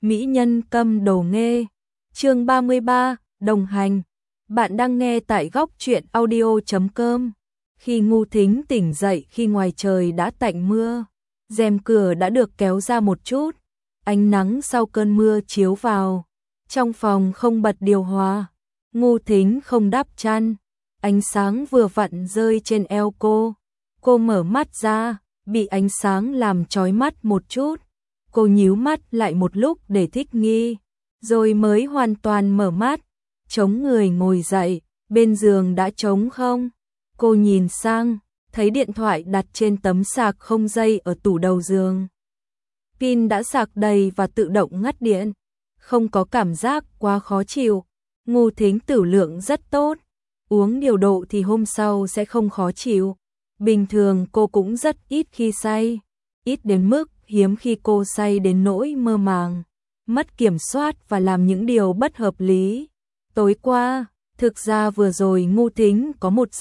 mỹ nhân câm đồ nghê. Chương 33, đồng hành. Bạn đang nghe tại góc truyện audio.com. Khi Ngu Thính tỉnh dậy khi ngoài trời đã tạnh mưa, rèm cửa đã được kéo ra một chút, ánh nắng sau cơn mưa chiếu vào. Trong phòng không bật điều hòa, Ngu Thính không đắp chăn, ánh sáng vừa vặn rơi trên eo cô. Cô mở mắt ra, bị ánh sáng làm chói mắt một chút. Cô nhíu mắt lại một lúc để thích nghi, rồi mới hoàn toàn mở mắt, chống người ngồi dậy, bên giường đã trống không. Cô nhìn sang, thấy điện thoại đặt trên tấm sạc không dây ở tủ đầu giường. Pin đã sạc đầy và tự động ngắt điện, không có cảm giác quá khó chịu. Ngu Thính tửu lượng rất tốt, uống điều độ thì hôm sau sẽ không khó chịu. Bình thường cô cũng rất ít khi say, ít đến mức hiếm khi cô say đến nỗi mơ màng, mất kiểm soát và làm những điều bất hợp lý. Tối qua, thực ra vừa rồi Ngu Thính có một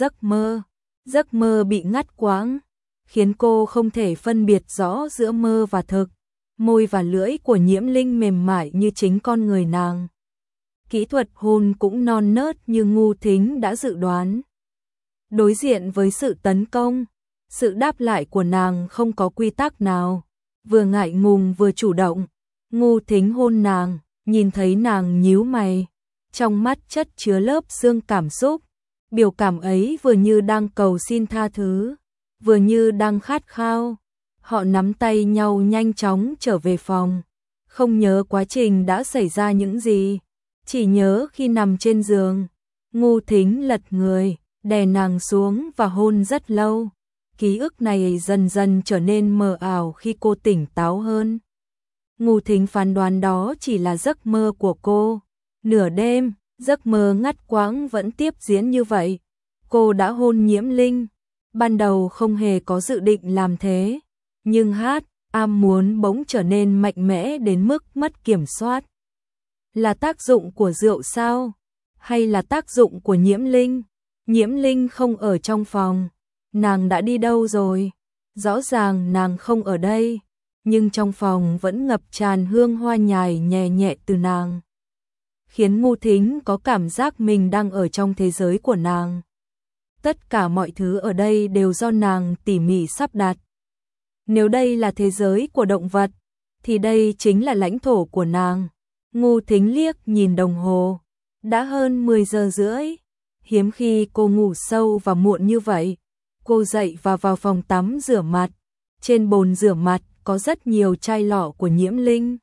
giấc mơ bị ngắt quãng, khiến cô không thể phân biệt rõ giữa mơ và thực. Môi và lưỡi của Nhiễm Linh mềm mại như chính con người nàng. Kỹ thuật hôn cũng non nớt như Ngu Thính đã dự đoán. Đối diện với sự tấn công, sự đáp lại của nàng không có quy tắc nào, vừa ngại ngùng vừa chủ động. Ngu Thính hôn nàng, nhìn thấy nàng nhíu mày, trong mắt chất chứa lớp sương cảm xúc. Biểu cảm ấy vừa như đang cầu xin tha thứ, vừa như đang khát khao. Họ nắm tay nhau nhanh chóng trở về phòng, không nhớ quá trình đã xảy ra những gì, chỉ nhớ khi nằm trên giường, Ngu Thính lật người, đè nàng xuống và hôn rất lâu. Ký ức này dần dần trở nên mờ ảo khi cô tỉnh táo hơn. Ngu Thính phán đoán đó chỉ là giấc mơ của cô. Nửa đêm, giấc mơ ngắt quãng vẫn tiếp diễn như vậy. Cô đã hôn Nhiễm Linh. Ban đầu không hề có dự định làm thế, nhưng ham muốn bỗng trở nên mạnh mẽ đến mức mất kiểm soát. Là tác dụng của rượu sao? Hay là tác dụng của Nhiễm Linh? Nhiễm Linh không ở trong phòng. Nàng đã đi đâu rồi? Rõ ràng nàng không ở đây, nhưng trong phòng vẫn ngập tràn hương hoa nhài nhẹ nhẹ từ nàng, khiến Ngu Thính có cảm giác mình đang ở trong thế giới của nàng. Tất cả mọi thứ ở đây đều do nàng tỉ mỉ sắp đặt. Nếu đây là thế giới của động vật, thì đây chính là lãnh thổ của nàng. Ngu Thính liếc nhìn đồng hồ, đã hơn 10 giờ rưỡi. Hiếm khi cô ngủ sâu và muộn như vậy. Cô dậy và vào phòng tắm rửa mặt. Trên bồn rửa mặt có rất nhiều chai lọ của Nhiễm Linh.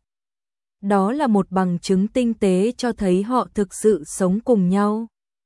Đó là một bằng chứng tinh tế cho thấy họ thực sự sống cùng nhau.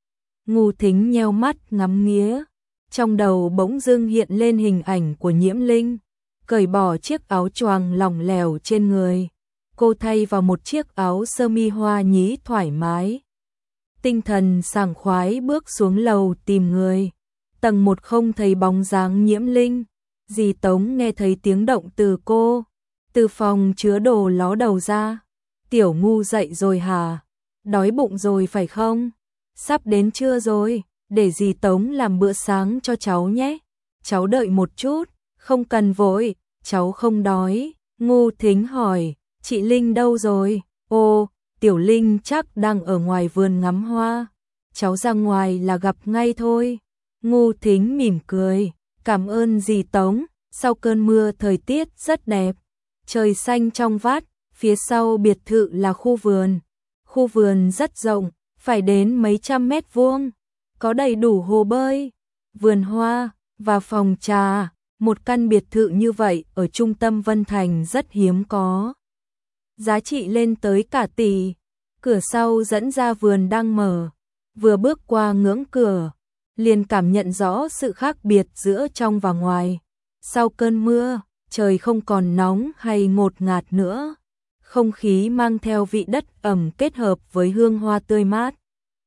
Ngu Thính nheo mắt ngắm nghía, trong đầu bỗng dưng hiện lên hình ảnh của Nhiễm Linh, cởi bỏ chiếc áo choàng lỏng lẻo trên người. Cô thay vào một chiếc áo sơ mi hoa nhí thoải mái. Tinh thần sảng khoái bước xuống lầu tìm người. Tầng 1 không thấy bóng dáng Nhiễm Linh. Dì Tống nghe thấy tiếng động từ cô, từ phòng chứa đồ ló đầu ra. Tiểu Ngu dậy rồi hả? Đói bụng rồi phải không? Sắp đến trưa rồi, để dì Tống làm bữa sáng cho cháu nhé. Cháu đợi một chút, không cần vội, cháu không đói. Ngu Thính hỏi, chị Linh đâu rồi? Ô, Tiểu Linh chắc đang ở ngoài vườn ngắm hoa. Cháu ra ngoài là gặp ngay thôi. Ngu Thính mỉm cười, cảm ơn dì Tống. Sau cơn mưa thời tiết rất đẹp, trời xanh trong vắt, phía sau biệt thự là khu vườn. Khu vườn rất rộng, phải đến mấy trăm mét vuông, có đầy đủ hồ bơi, vườn hoa và phòng trà. Một căn biệt thự như vậy ở trung tâm Vân Thành rất hiếm có, giá trị lên tới cả tỷ. Cửa sau dẫn ra vườn đang mở. Vừa bước qua ngưỡng cửa, liền cảm nhận rõ sự khác biệt giữa trong và ngoài. Sau cơn mưa, trời không còn nóng hay ngột ngạt nữa. Không khí mang theo vị đất ẩm kết hợp với hương hoa tươi mát.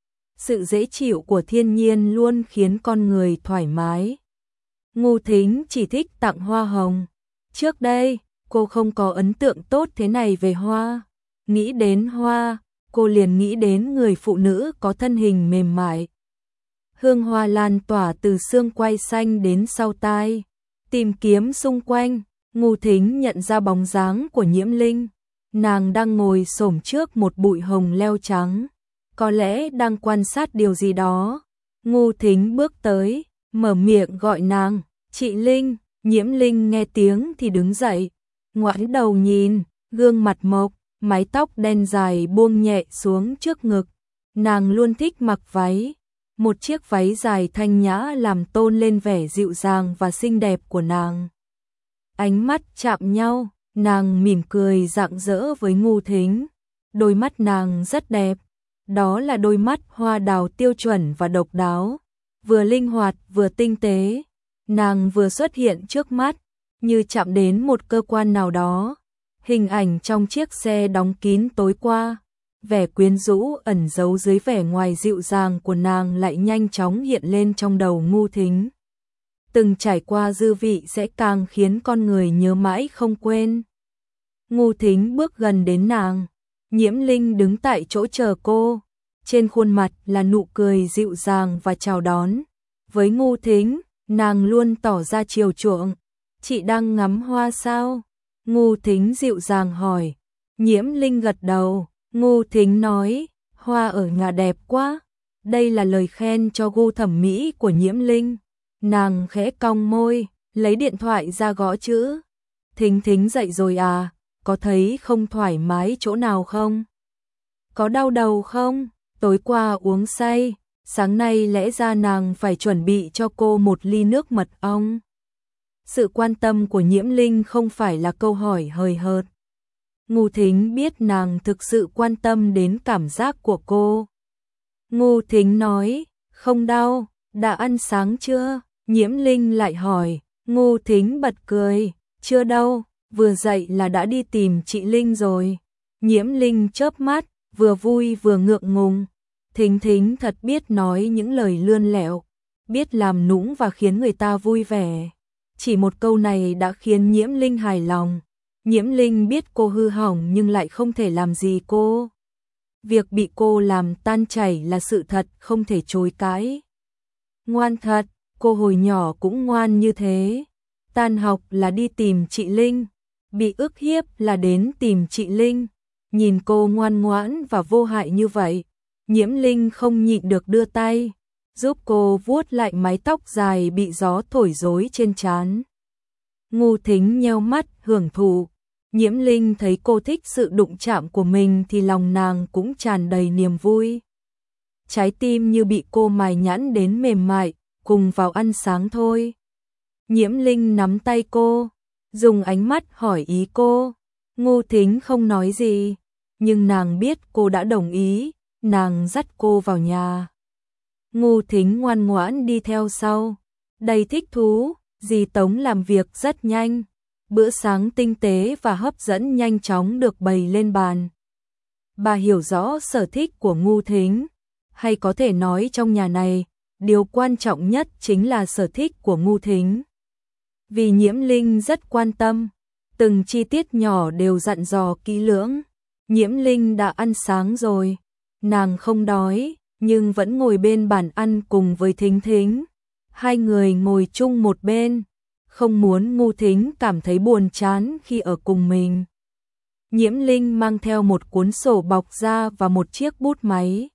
Sự dễ chịu của thiên nhiên luôn khiến con người thoải mái. Ngu Thính chỉ thích tặng hoa hồng. Trước đây, cô không có ấn tượng tốt thế này về hoa. Nghĩ đến hoa, cô liền nghĩ đến người phụ nữ có thân hình mềm mại. Hương hoa lan tỏa từ xương quai xanh đến sau tai. Tìm kiếm xung quanh, Ngu Thính nhận ra bóng dáng của Nhiễm Linh. nàng đang ngồi xổm trước một bụi hồng leo trắng, có lẽ đang quan sát điều gì đó. Ngô Thính bước tới, mở miệng gọi nàng, "Chị Linh." Nhiễm Linh nghe tiếng thì đứng dậy, ngoảnh đầu nhìn, gương mặt mộc, mái tóc đen dài buông nhẹ xuống trước ngực. Nàng luôn thích mặc váy, một chiếc váy dài thanh nhã làm tôn lên vẻ dịu dàng và xinh đẹp của nàng. Ánh mắt chạm nhau, nàng mỉm cười rạng rỡ với Ngô Thính. Đôi mắt nàng rất đẹp, đó là đôi mắt hoa đào tiêu chuẩn và độc đáo, vừa linh hoạt vừa tinh tế. Nàng vừa xuất hiện trước mắt, như chạm đến một cơ quan nào đó. Hình ảnh trong chiếc xe đóng kín tối qua, vẻ quyến rũ ẩn giấu dưới vẻ ngoài dịu dàng của nàng lại nhanh chóng hiện lên trong đầu Ngô Thính. Từng trải qua dư vị sẽ càng khiến con người nhớ mãi không quên. Ngô Thính bước gần đến nàng, Nhiễm Linh đứng tại chỗ chờ cô, trên khuôn mặt là nụ cười dịu dàng và chào đón. Với Ngô Thính, nàng luôn tỏ ra chiều chuộng. "Chị đang ngắm hoa sao?" Ngô Thính dịu dàng hỏi. Nhiễm Linh gật đầu. Ngô Thính nói, "Hoa ở nhà đẹp quá." Đây là lời khen cho gu thẩm mỹ của Nhiễm Linh. Nàng khẽ cong môi, lấy điện thoại ra gõ chữ. "Thính Thính dậy rồi à? Có thấy không thoải mái chỗ nào không? Có đau đầu không? Tối qua uống say, sáng nay lẽ ra nàng phải chuẩn bị cho cô một ly nước mật ong." Sự quan tâm của Nhiễm Linh không phải là câu hỏi hời hợt. Ngô Thính biết nàng thực sự quan tâm đến cảm giác của cô. Ngô Thính nói, "Không đau, đã ăn sáng chưa?" Nhiễm Linh lại hỏi. Ngô Thính bật cười, "Chưa đâu, vừa dậy là đã đi tìm chị Linh rồi." Nhiễm Linh chớp mắt, vừa vui vừa ngượng ngùng. Thính Thính thật biết nói những lời lươn lẹo, biết làm nũng và khiến người ta vui vẻ. Chỉ một câu này đã khiến Nhiễm Linh hài lòng. Nhiễm Linh biết cô hư hỏng nhưng lại không thể làm gì cô. Việc bị cô làm tan chảy là sự thật không thể chối cãi. Ngoan thật, cô hồi nhỏ cũng ngoan như thế. Tan học là đi tìm chị Linh, bị ức hiếp là đến tìm chị Linh. Nhìn cô ngoan ngoãn và vô hại như vậy, Nhiễm Linh không nhịn được đưa tay, giúp cô vuốt lại mái tóc dài bị gió thổi rối trên trán. Ngô Thính nheo mắt hưởng thụ. Nhiễm Linh thấy cô thích sự đụng chạm của mình thì lòng nàng cũng tràn đầy niềm vui. Trái tim như bị cô mài nhẵn đến mềm mại, cùng vào ăn sáng thôi. Nhiễm Linh nắm tay cô, dùng ánh mắt hỏi ý cô. Ngô Thính không nói gì, nhưng nàng biết cô đã đồng ý, nàng dắt cô vào nhà. Ngô Thính ngoan ngoãn đi theo sau, đầy thích thú. Dì Tống làm việc rất nhanh, bữa sáng tinh tế và hấp dẫn nhanh chóng được bày lên bàn. Bà hiểu rõ sở thích của Ngô Thính, hay có thể nói trong nhà này, điều quan trọng nhất chính là sở thích của Ngô Thính. Vì Nhiễm Linh rất quan tâm, từng chi tiết nhỏ đều dặn dò kỹ lưỡng. Nhiễm Linh đã ăn sáng rồi, nàng không đói, nhưng vẫn ngồi bên bàn ăn cùng với Thính Thính. Hai người ngồi chung một bên, không muốn Ngô Thính cảm thấy buồn chán khi ở cùng mình. Nhiễm Linh mang theo một cuốn sổ bọc da và một chiếc bút máy.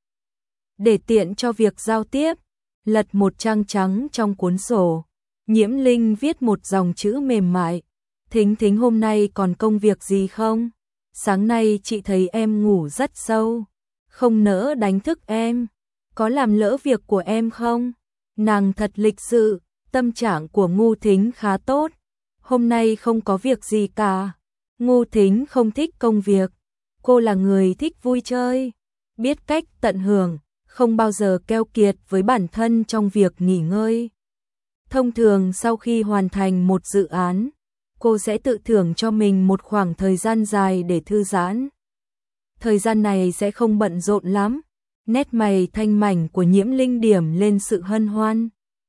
Để tiện cho việc giao tiếp, lật một trang trắng trong cuốn sổ. Nhiễm Linh viết một dòng chữ mềm mại. "Thính Thính hôm nay còn công việc gì không? Sáng nay chị thấy em ngủ rất sâu, không nỡ đánh thức em. Có làm lỡ việc của em không?" Nàng thật lịch sự, tâm trạng của Ngô Thính khá tốt. Hôm nay không có việc gì cả. Ngô Thính không thích công việc. Cô là người thích vui chơi, biết cách tận hưởng, không bao giờ keo kiệt với bản thân trong việc nghỉ ngơi. Thông thường sau khi hoàn thành một dự án, cô sẽ tự thưởng cho mình một khoảng thời gian dài để thư giãn. Thời gian này sẽ không bận rộn lắm. Nét mày thanh mảnh của Nhiễm Linh điểm lên sự hân hoan.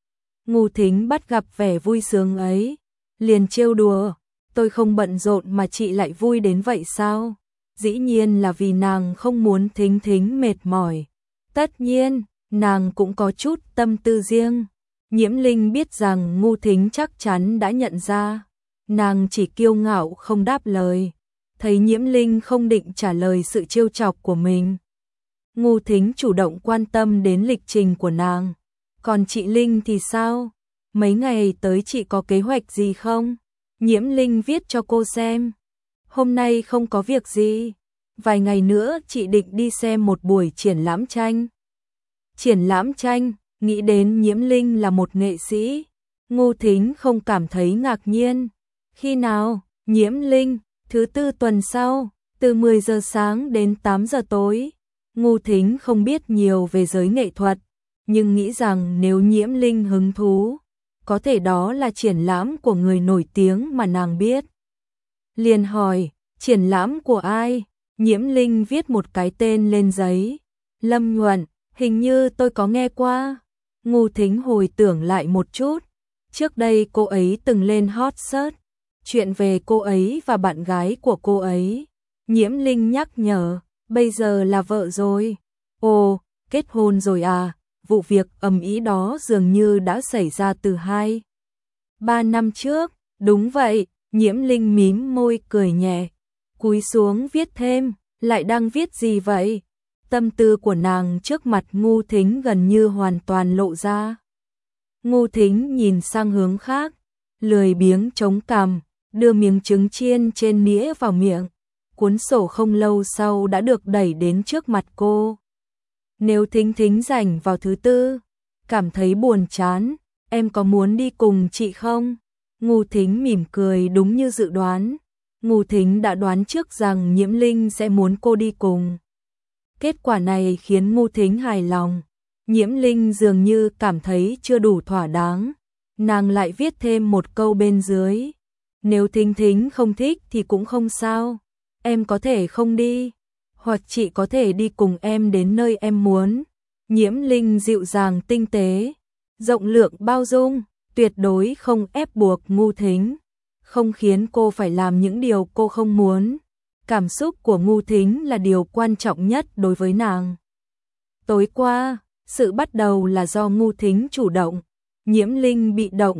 Ngô Thính bắt gặp vẻ vui sướng ấy, liền trêu đùa, "Tôi không bận rộn mà chị lại vui đến vậy sao?" Dĩ nhiên là vì nàng không muốn Thính Thính mệt mỏi. Tất nhiên, nàng cũng có chút tâm tư riêng. Nhiễm Linh biết rằng Ngô Thính chắc chắn đã nhận ra, nàng chỉ kiêu ngạo không đáp lời. thấy Nhiễm Linh không định trả lời sự trêu chọc của mình. Ngô Thính chủ động quan tâm đến lịch trình của nàng. Còn chị Linh thì sao? Mấy ngày tới chị có kế hoạch gì không? Nhiễm Linh viết cho cô xem. Hôm nay không có việc gì. Vài ngày nữa chị định đi xem một buổi triển lãm tranh. Triển lãm tranh, nghĩ đến Nhiễm Linh là một nghệ sĩ. Ngô Thính không cảm thấy ngạc nhiên. Khi nào? Nhiễm Linh, thứ tư tuần sau, từ 10 giờ sáng đến 8 giờ tối. Ngô Thính không biết nhiều về giới nghệ thuật, nhưng nghĩ rằng nếu Nhiễm Linh hứng thú, có thể đó là triển lãm của người nổi tiếng mà nàng biết. Liền hỏi, triển lãm của ai? Nhiễm Linh viết một cái tên lên giấy. Lâm Nhuận, hình như tôi có nghe qua. Ngô Thính hồi tưởng lại một chút. Trước đây cô ấy từng lên hot search. Chuyện về cô ấy và bạn gái của cô ấy. Nhiễm Linh nhắc nhở, bây giờ là vợ rồi. Ồ, kết hôn rồi à? Vụ việc ầm ĩ đó dường như đã xảy ra từ 2-3 năm trước. Đúng vậy, Nhiễm Linh mím môi cười nhẹ. Cúi xuống viết thêm, lại đang viết gì vậy? Tâm tư của nàng trước mặt Ngô Thính gần như hoàn toàn lộ ra. Ngô Thính nhìn sang hướng khác, lười biếng chống cằm, đưa miếng trứng chiên trên nĩa vào miệng. Cuốn sổ không lâu sau đã được đẩy đến trước mặt cô. Nếu Thính Thính rảnh vào thứ tư, cảm thấy buồn chán, em có muốn đi cùng chị không? Ngô Thính mỉm cười đúng như dự đoán. Ngô Thính đã đoán trước rằng Nhiễm Linh sẽ muốn cô đi cùng. Kết quả này khiến Ngô Thính hài lòng. Nhiễm Linh dường như cảm thấy chưa đủ thỏa đáng. Nàng lại viết thêm một câu bên dưới. Nếu Thính Thính không thích thì cũng không sao. Em có thể không đi. Hoặc chị có thể đi cùng em đến nơi em muốn. Nhiễm Linh dịu dàng tinh tế, rộng lượng bao dung, tuyệt đối không ép buộc Ngô Thính. Không khiến cô phải làm những điều cô không muốn. Cảm xúc của Ngô Thính là điều quan trọng nhất đối với nàng. Tối qua, sự bắt đầu là do Ngô Thính chủ động. Nhiễm Linh bị động,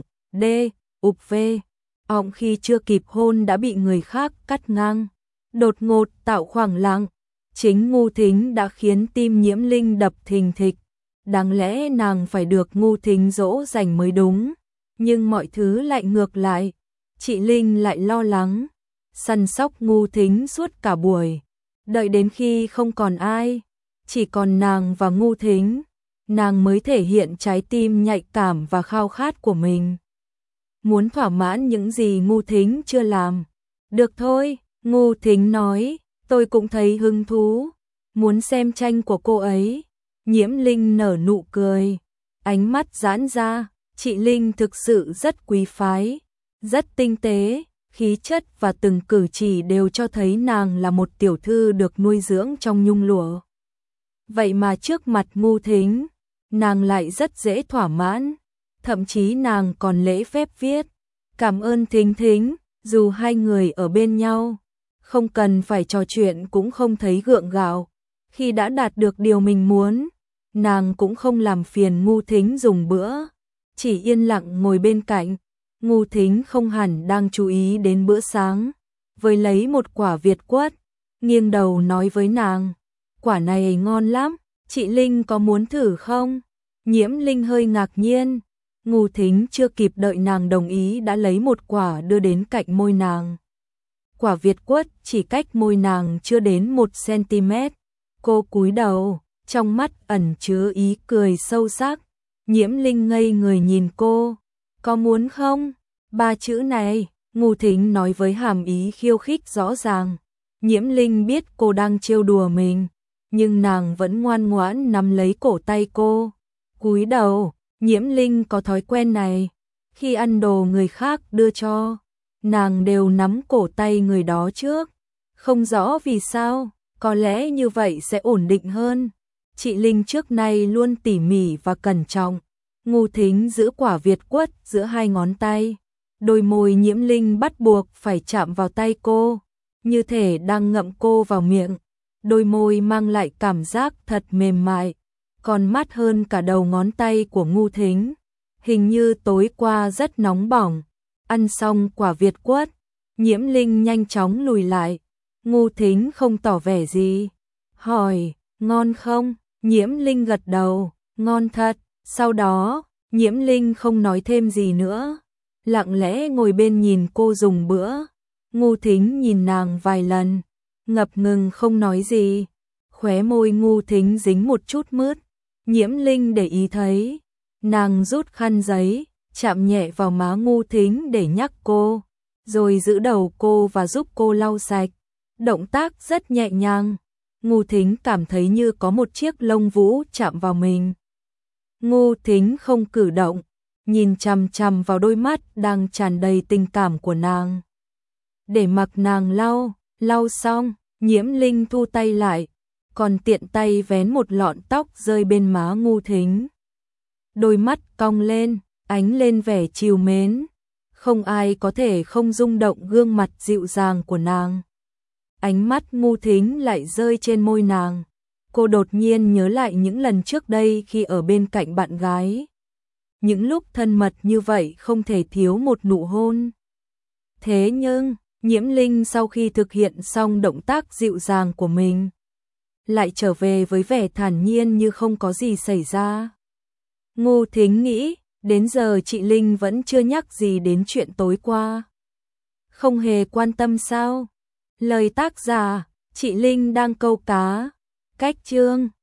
ụp ọng khi chưa kịp hôn đã bị người khác cắt ngang. Đột ngột tạo khoảng lặng. Chính Ngô Thính đã khiến tim Nhiễm Linh đập thình thịch. Đáng lẽ nàng phải được Ngô Thính dỗ dành mới đúng. Nhưng mọi thứ lại ngược lại. Chị Linh lại lo lắng, săn sóc Ngô Thính suốt cả buổi. Đợi đến khi không còn ai, chỉ còn nàng và Ngô Thính, nàng mới thể hiện trái tim nhạy cảm và khao khát của mình. Muốn thỏa mãn những gì Ngô Thính chưa làm. Được thôi, Ngô Thính nói, tôi cũng thấy hứng thú, muốn xem tranh của cô ấy. Nhiễm Linh nở nụ cười, ánh mắt giãn ra, chị Linh thực sự rất quý phái, rất tinh tế, khí chất và từng cử chỉ đều cho thấy nàng là một tiểu thư được nuôi dưỡng trong nhung lụa. Vậy mà trước mặt Ngô Thính, nàng lại rất dễ thỏa mãn, thậm chí nàng còn lễ phép viết, cảm ơn Thính Thính, dù hai người ở bên nhau, không cần phải trò chuyện cũng không thấy gượng gạo. Khi đã đạt được điều mình muốn, nàng cũng không làm phiền Ngô Thính dùng bữa, chỉ yên lặng ngồi bên cạnh. Ngô Thính không hẳn đang chú ý đến bữa sáng, với lấy một quả Việt quất, nghiêng đầu nói với nàng, quả này ngon lắm, chị Linh có muốn thử không? Nhiễm Linh hơi ngạc nhiên, Ngô Thính chưa kịp đợi nàng đồng ý đã lấy một quả đưa đến cạnh môi nàng. Quả Việt quất chỉ cách môi nàng chưa đến 1 cm, cô cúi đầu, trong mắt ẩn chứa ý cười sâu sắc. Nhiễm Linh ngây người nhìn cô, có muốn không? 3 chữ này, Ngô Thính nói với hàm ý khiêu khích rõ ràng. Nhiễm Linh biết cô đang trêu đùa mình, nhưng nàng vẫn ngoan ngoãn nắm lấy cổ tay cô. Cúi đầu, Nhiễm Linh có thói quen này, khi ăn đồ người khác đưa cho, nàng đều nắm cổ tay người đó trước. Không rõ vì sao, có lẽ như vậy sẽ ổn định hơn. Chị Linh trước nay luôn tỉ mỉ và cẩn trọng. Ngô Thính giữ quả Việt quất giữa hai ngón tay. Đôi môi Nhiễm Linh bắt buộc phải chạm vào tay cô, như thể đang ngậm cô vào miệng. Đôi môi mang lại cảm giác thật mềm mại, còn mát hơn cả đầu ngón tay của Ngô Thính. Hình như tối qua rất nóng bỏng. Ăn xong quả Việt quất, Nhiễm Linh nhanh chóng lùi lại, Ngu Thính không tỏ vẻ gì, hỏi, ngon không? Nhiễm Linh gật đầu, ngon thật. Sau đó, Nhiễm Linh không nói thêm gì nữa, lặng lẽ ngồi bên nhìn cô dùng bữa. Ngu Thính nhìn nàng vài lần, ngập ngừng không nói gì. Khóe môi Ngu Thính dính một chút mứt, Nhiễm Linh để ý thấy, nàng rút khăn giấy, chạm nhẹ vào má Ngu Thính để nhắc cô, rồi giữ đầu cô và giúp cô lau sạch. Động tác rất nhẹ nhàng, Ngu Thính cảm thấy như có một chiếc lông vũ chạm vào mình. Ngu Thính không cử động, nhìn chằm chằm vào đôi mắt đang tràn đầy tình cảm của nàng. Để mặc nàng lau xong, Nhiễm Linh thu tay lại, còn tiện tay vén một lọn tóc rơi bên má Ngu Thính. Đôi mắt cong lên, ánh lên vẻ trìu mến. Không ai có thể không rung động gương mặt dịu dàng của nàng. Ánh mắt Ngu Thính lại rơi trên môi nàng. Cô đột nhiên nhớ lại những lần trước đây khi ở bên cạnh bạn gái. Những lúc thân mật như vậy không thể thiếu một nụ hôn. Thế nhưng, Nhiễm Linh sau khi thực hiện xong động tác dịu dàng của mình, lại trở về với vẻ thản nhiên như không có gì xảy ra. Ngu Thính nghĩ, đến giờ chị Linh vẫn chưa nhắc gì đến chuyện tối qua. Không hề quan tâm sao? Lời tác giả, chị Linh đang câu cá. Cách chương